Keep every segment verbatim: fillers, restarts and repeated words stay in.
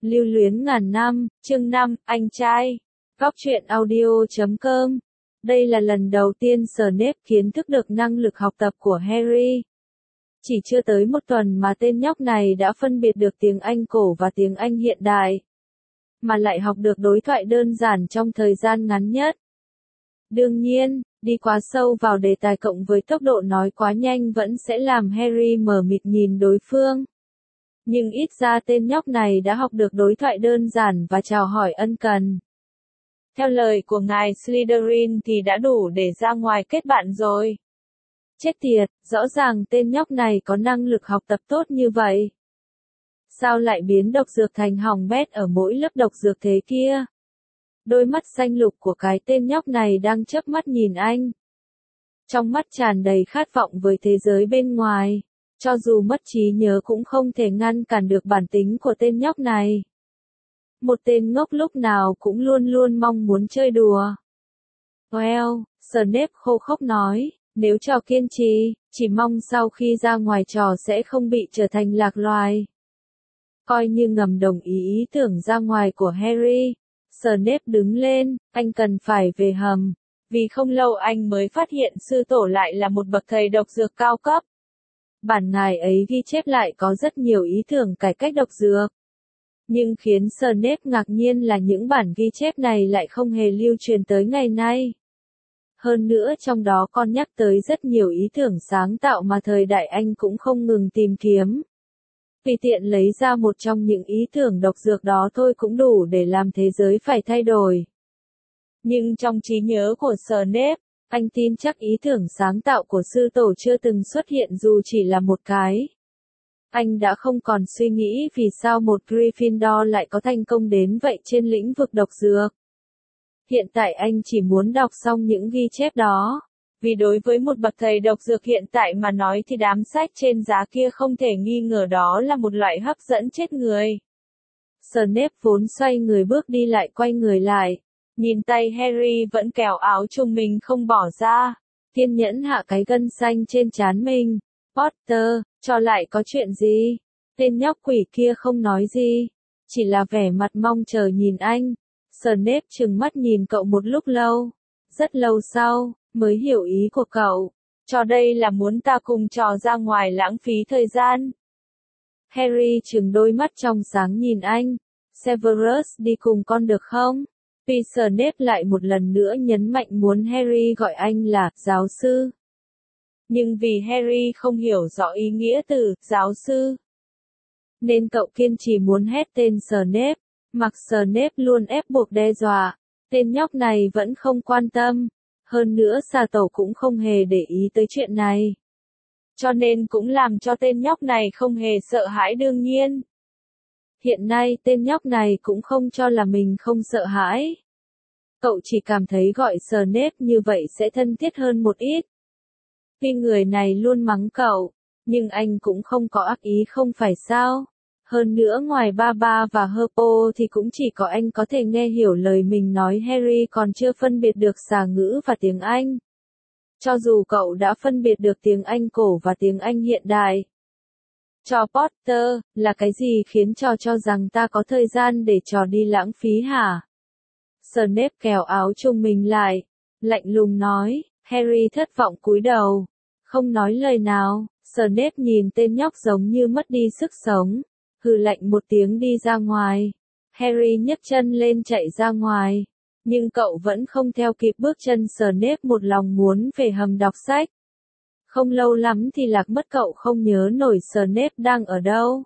Lưu luyến ngàn năm, chương năm, anh trai. Góc truyện audio chấm com. Đây là lần đầu tiên Snape kiến thức được năng lực học tập của Harry. Chỉ chưa tới một tuần mà tên nhóc này đã phân biệt được tiếng Anh cổ và tiếng Anh hiện đại. Mà lại học được đối thoại đơn giản trong thời gian ngắn nhất. Đương nhiên, đi quá sâu vào đề tài cộng với tốc độ nói quá nhanh vẫn sẽ làm Harry mờ mịt nhìn đối phương. Nhưng ít ra tên nhóc này đã học được đối thoại đơn giản và chào hỏi ân cần. Theo lời của ngài Slytherin thì đã đủ để ra ngoài kết bạn rồi. Chết tiệt, rõ ràng tên nhóc này có năng lực học tập tốt như vậy. Sao lại biến độc dược thành hỏng bét ở mỗi lớp độc dược thế kia? Đôi mắt xanh lục của cái tên nhóc này đang chớp mắt nhìn anh. Trong mắt tràn đầy khát vọng với thế giới bên ngoài. Cho dù mất trí nhớ cũng không thể ngăn cản được bản tính của tên nhóc này. Một tên ngốc lúc nào cũng luôn luôn mong muốn chơi đùa. Well, Snape khô khốc nói, nếu trò kiên trì, chỉ mong sau khi ra ngoài trò sẽ không bị trở thành lạc loài. Coi như ngầm đồng ý ý tưởng ra ngoài của Harry, Snape đứng lên, anh cần phải về hầm, vì không lâu anh mới phát hiện sư tổ lại là một bậc thầy độc dược cao cấp. Bản ngài ấy ghi chép lại có rất nhiều ý tưởng cải cách độc dược. Nhưng khiến Snape ngạc nhiên là những bản ghi chép này lại không hề lưu truyền tới ngày nay. Hơn nữa trong đó còn nhắc tới rất nhiều ý tưởng sáng tạo mà thời đại Anh cũng không ngừng tìm kiếm. Vì tiện lấy ra một trong những ý tưởng độc dược đó thôi cũng đủ để làm thế giới phải thay đổi. Nhưng trong trí nhớ của Snape, anh tin chắc ý tưởng sáng tạo của sư tổ chưa từng xuất hiện dù chỉ là một cái. Anh đã không còn suy nghĩ vì sao một Gryffindor lại có thành công đến vậy trên lĩnh vực độc dược. Hiện tại anh chỉ muốn đọc xong những ghi chép đó. Vì đối với một bậc thầy độc dược hiện tại mà nói thì đám sách trên giá kia không thể nghi ngờ đó là một loại hấp dẫn chết người. Snape vốn xoay người bước đi lại quay người lại. Nhìn tay Harry vẫn kéo áo trùng mình không bỏ ra. Kiên nhẫn hạ cái gân xanh trên trán mình. Potter, cho lại có chuyện gì? Tên nhóc quỷ kia không nói gì. Chỉ là vẻ mặt mong chờ nhìn anh. Snape trừng mắt nhìn cậu một lúc lâu. Rất lâu sau, mới hiểu ý của cậu. Cho đây là muốn ta cùng trò ra ngoài lãng phí thời gian. Harry trừng đôi mắt trong sáng nhìn anh. Severus đi cùng con được không? Vì Snape lại một lần nữa nhấn mạnh muốn Harry gọi anh là giáo sư. Nhưng vì Harry không hiểu rõ ý nghĩa từ giáo sư, nên cậu kiên trì muốn hét tên Snape, mặc Snape luôn ép buộc đe dọa. Tên nhóc này vẫn không quan tâm. Hơn nữa xà tổ cũng không hề để ý tới chuyện này. Cho nên cũng làm cho tên nhóc này không hề sợ hãi đương nhiên. Hiện nay tên nhóc này cũng không cho là mình không sợ hãi. Cậu chỉ cảm thấy gọi Snape như vậy sẽ thân thiết hơn một ít. Tuy người này luôn mắng cậu, nhưng anh cũng không có ác ý không phải sao. Hơn nữa ngoài ba ba và Herpo thì cũng chỉ có anh có thể nghe hiểu lời mình nói. Harry còn chưa phân biệt được xà ngữ và tiếng Anh. Cho dù cậu đã phân biệt được tiếng Anh cổ và tiếng Anh hiện đại. Cho Potter, là cái gì khiến trò cho rằng ta có thời gian để trò đi lãng phí hả? Snape kéo áo trùng mình lại, lạnh lùng nói. Harry thất vọng cúi đầu, không nói lời nào. Snape nhìn tên nhóc giống như mất đi sức sống, hừ lạnh một tiếng đi ra ngoài. Harry nhấc chân lên chạy ra ngoài, nhưng cậu vẫn không theo kịp bước chân Snape một lòng muốn về hầm đọc sách. Không lâu lắm thì lạc mất, cậu không nhớ nổi Snape đang ở đâu.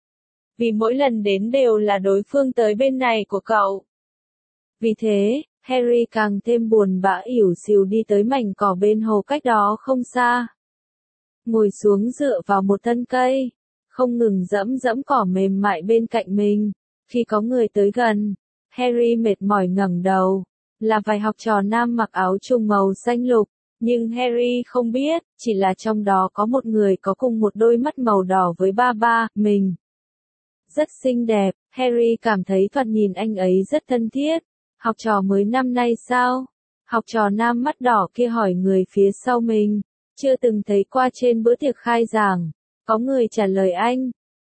Vì mỗi lần đến đều là đối phương tới bên này của cậu. Vì thế, Harry càng thêm buồn bã ỉu xìu đi tới mảnh cỏ bên hồ cách đó không xa. Ngồi xuống dựa vào một thân cây, không ngừng dẫm dẫm cỏ mềm mại bên cạnh mình. Khi có người tới gần, Harry mệt mỏi ngẩng đầu, là vài học trò nam mặc áo trùng màu xanh lục. Nhưng Harry không biết, chỉ là trong đó có một người có cùng một đôi mắt màu đỏ với ba ba, mình. Rất xinh đẹp, Harry cảm thấy thoạt nhìn anh ấy rất thân thiết. Học trò mới năm nay sao? Học trò nam mắt đỏ kia hỏi người phía sau mình. Chưa từng thấy qua trên bữa tiệc khai giảng. Có người trả lời anh.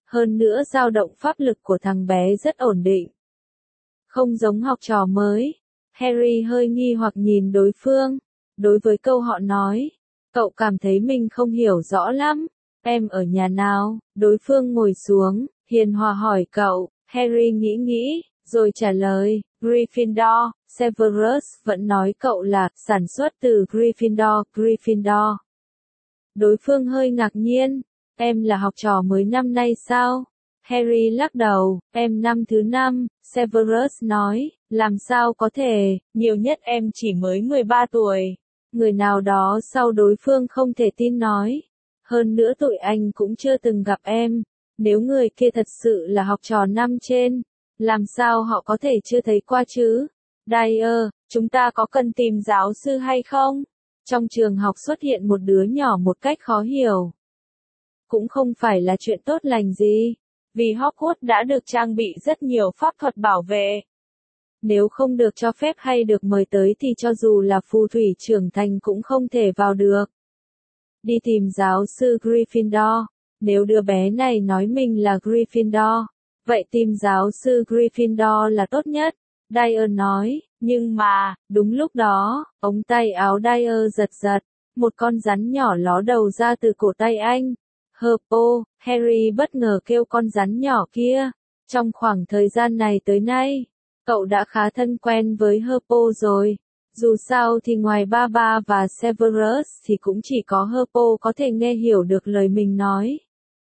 Hơn nữa dao động pháp lực của thằng bé rất ổn định. Không giống học trò mới. Harry hơi nghi hoặc nhìn đối phương. Đối với câu họ nói, cậu cảm thấy mình không hiểu rõ lắm. Em ở nhà nào? Đối phương ngồi xuống, hiền hòa hỏi cậu. Harry nghĩ nghĩ, rồi trả lời, Gryffindor. Severus vẫn nói cậu là sản xuất từ Gryffindor, Gryffindor. Đối phương hơi ngạc nhiên, em là học trò mới năm nay sao? Harry lắc đầu, em năm thứ năm, Severus nói, làm sao có thể, nhiều nhất em chỉ mới mười ba tuổi. Người nào đó sau đối phương không thể tin nói, hơn nữa tụi anh cũng chưa từng gặp em, nếu người kia thật sự là học trò năm trên, làm sao họ có thể chưa thấy qua chứ? Dyer, chúng ta có cần tìm giáo sư hay không? Trong trường học xuất hiện một đứa nhỏ một cách khó hiểu. Cũng không phải là chuyện tốt lành gì, vì Hogwarts đã được trang bị rất nhiều pháp thuật bảo vệ. Nếu không được cho phép hay được mời tới thì cho dù là phù thủy trưởng thành cũng không thể vào được. Đi tìm giáo sư Gryffindor. Nếu đứa bé này nói mình là Gryffindor, vậy tìm giáo sư Gryffindor là tốt nhất. Dyer nói, nhưng mà, đúng lúc đó, ống tay áo Dyer giật giật, một con rắn nhỏ ló đầu ra từ cổ tay anh. Herpo, Harry bất ngờ kêu con rắn nhỏ kia. Trong khoảng thời gian này tới nay, cậu đã khá thân quen với Herpo rồi. Dù sao thì ngoài Baba và Severus thì cũng chỉ có Herpo có thể nghe hiểu được lời mình nói.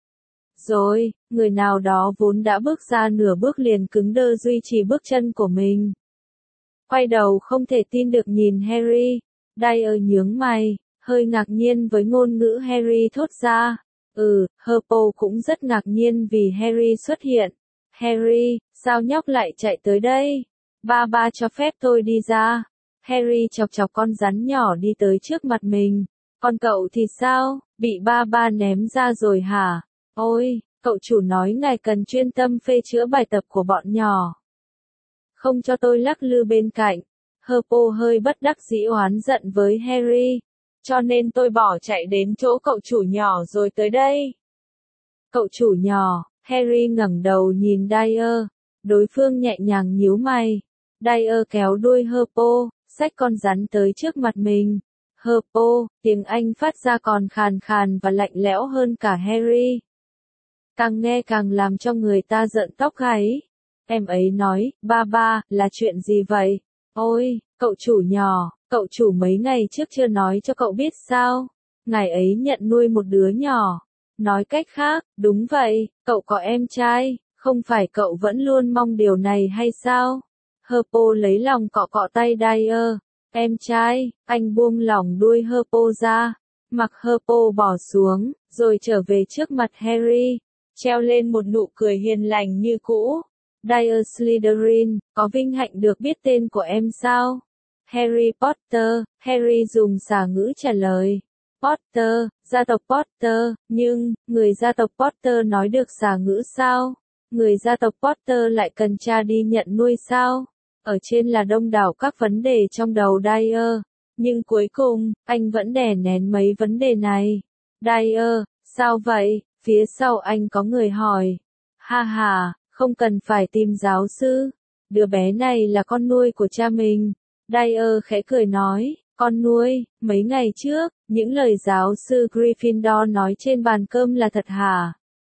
Rồi, người nào đó vốn đã bước ra nửa bước liền cứng đơ duy trì bước chân của mình. Quay đầu không thể tin được nhìn Harry. Dyer nhướng mày, hơi ngạc nhiên với ngôn ngữ Harry thốt ra. Ừ, Herpo cũng rất ngạc nhiên vì Harry xuất hiện. Harry, sao nhóc lại chạy tới đây? Ba ba cho phép tôi đi ra. Harry chọc chọc con rắn nhỏ đi tới trước mặt mình. Còn cậu thì sao? Bị ba ba ném ra rồi hả? Ôi, cậu chủ nói ngài cần chuyên tâm phê chữa bài tập của bọn nhỏ. Không cho tôi lắc lư bên cạnh. Herpo hơi bất đắc dĩ oán giận với Harry. Cho nên tôi bỏ chạy đến chỗ cậu chủ nhỏ rồi tới đây. Cậu chủ nhỏ, Harry ngẩng đầu nhìn Dyer. Đối phương nhẹ nhàng nhíu mày. Dyer kéo đuôi Herpo, xách con rắn tới trước mặt mình. Herpo, tiếng Anh phát ra còn khàn khàn và lạnh lẽo hơn cả Harry. Càng nghe càng làm cho người ta giận tóc gáy. Em ấy nói, ba ba, là chuyện gì vậy? Ôi, cậu chủ nhỏ, cậu chủ mấy ngày trước chưa nói cho cậu biết sao? Ngài ấy nhận nuôi một đứa nhỏ. Nói cách khác, đúng vậy, cậu có em trai, không phải cậu vẫn luôn mong điều này hay sao? Herpo lấy lòng cọ cọ tay Dyer. Em trai, anh buông lỏng đuôi Herpo ra. Mặc Herpo bỏ xuống, rồi trở về trước mặt Harry. Treo lên một nụ cười hiền lành như cũ. Dyer Slytherin, có vinh hạnh được biết tên của em sao? Harry Potter, Harry dùng xà ngữ trả lời. Potter, gia tộc Potter, nhưng, người gia tộc Potter nói được xà ngữ sao? Người gia tộc Potter lại cần cha đi nhận nuôi sao? Ở trên là đông đảo các vấn đề trong đầu Dyer, nhưng cuối cùng, anh vẫn đè nén mấy vấn đề này. Dyer, sao vậy? Phía sau anh có người hỏi. Ha ha, không cần phải tìm giáo sư. Đứa bé này là con nuôi của cha mình. Dyer khẽ cười nói, con nuôi, mấy ngày trước, những lời giáo sư Gryffindor nói trên bàn cơm là thật hả?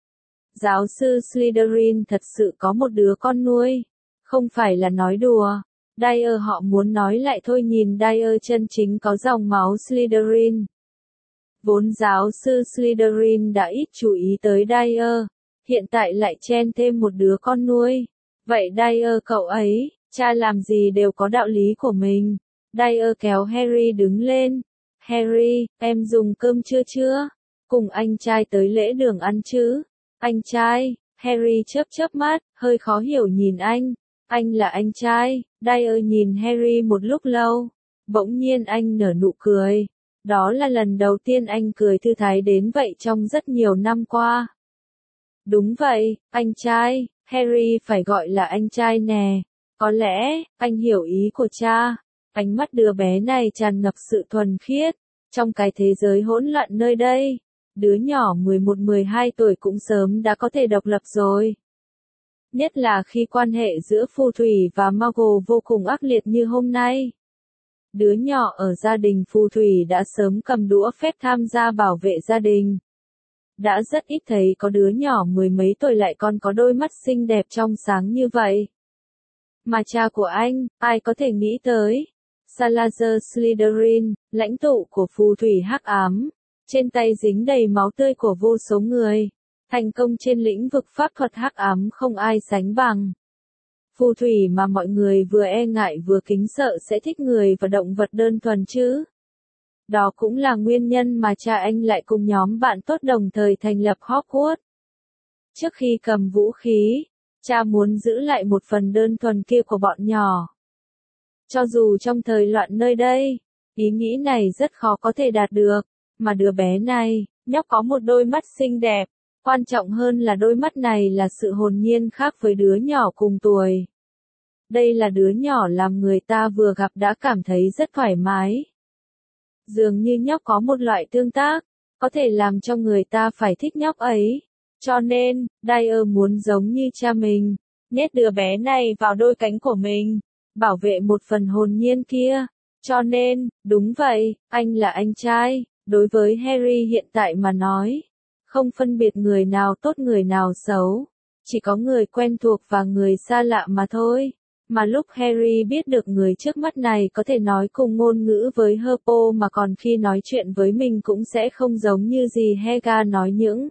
Giáo sư Slytherin thật sự có một đứa con nuôi. Không phải là nói đùa. Dyer họ muốn nói lại thôi nhìn Dyer chân chính có dòng máu Slytherin. Vốn giáo sư Slytherin đã ít chú ý tới Dyer, hiện tại lại chen thêm một đứa con nuôi. Vậy Dyer cậu ấy, cha làm gì đều có đạo lý của mình. Dyer kéo Harry đứng lên. Harry, em dùng cơm chưa chưa? Cùng anh trai tới lễ đường ăn chứ? Anh trai, Harry chớp chớp mắt, hơi khó hiểu nhìn anh. Anh là anh trai. Dyer nhìn Harry một lúc lâu. Bỗng nhiên anh nở nụ cười. Đó là lần đầu tiên anh cười thư thái đến vậy trong rất nhiều năm qua. Đúng vậy, anh trai, Harry phải gọi là anh trai nè. Có lẽ, anh hiểu ý của cha. Ánh mắt đứa bé này tràn ngập sự thuần khiết. Trong cái thế giới hỗn loạn nơi đây, Đứa nhỏ mười một mười hai tuổi cũng sớm đã có thể độc lập rồi. Nhất là khi quan hệ giữa phù thủy và Muggle vô cùng ác liệt như hôm nay. Đứa nhỏ ở gia đình phù thủy đã sớm cầm đũa phép tham gia bảo vệ gia đình. Đã rất ít thấy có đứa nhỏ mười mấy tuổi lại còn có đôi mắt xinh đẹp trong sáng như vậy. Mà cha của anh, ai có thể nghĩ tới? Salazar Slytherin, lãnh tụ của phù thủy hắc ám, trên tay dính đầy máu tươi của vô số người, thành công trên lĩnh vực pháp thuật hắc ám không ai sánh bằng. Phù thủy mà mọi người vừa e ngại vừa kính sợ sẽ thích người và động vật đơn thuần chứ. Đó cũng là nguyên nhân mà cha anh lại cùng nhóm bạn tốt đồng thời thành lập Hogwarts. Trước khi cầm vũ khí, cha muốn giữ lại một phần đơn thuần kia của bọn nhỏ. Cho dù trong thời loạn nơi đây, ý nghĩ này rất khó có thể đạt được, mà đứa bé này, nhóc có một đôi mắt xinh đẹp, quan trọng hơn là đôi mắt này là sự hồn nhiên khác với đứa nhỏ cùng tuổi. Đây là đứa nhỏ làm người ta vừa gặp đã cảm thấy rất thoải mái. Dường như nhóc có một loại tương tác, có thể làm cho người ta phải thích nhóc ấy. Cho nên, Dyer muốn giống như cha mình, nhét đứa bé này vào đôi cánh của mình, bảo vệ một phần hồn nhiên kia. Cho nên, đúng vậy, anh là anh trai, đối với Harry hiện tại mà nói. Không phân biệt người nào tốt người nào xấu, chỉ có người quen thuộc và người xa lạ mà thôi. Mà lúc Harry biết được người trước mắt này có thể nói cùng ngôn ngữ với Herpo mà còn khi nói chuyện với mình cũng sẽ không giống như gì Helga nói những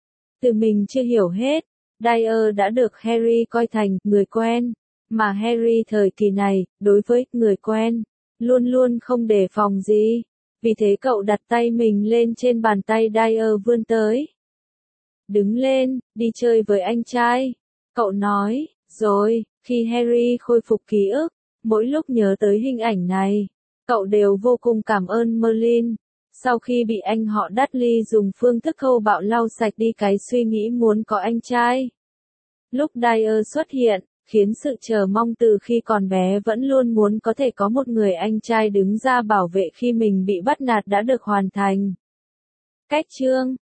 từ mình chưa hiểu hết. Dyer đã được Harry coi thành người quen, mà Harry thời kỳ này, đối với người quen, luôn luôn không đề phòng gì. Vì thế cậu đặt tay mình lên trên bàn tay Dyer vươn tới. Đứng lên, đi chơi với anh trai. Cậu nói, rồi, khi Harry khôi phục ký ức, mỗi lúc nhớ tới hình ảnh này, cậu đều vô cùng cảm ơn Merlin. Sau khi bị anh họ Dudley dùng phương thức thô bạo lau sạch đi cái suy nghĩ muốn có anh trai. Lúc Dyer xuất hiện, khiến sự chờ mong từ khi còn bé vẫn luôn muốn có thể có một người anh trai đứng ra bảo vệ khi mình bị bắt nạt đã được hoàn thành. Cách chương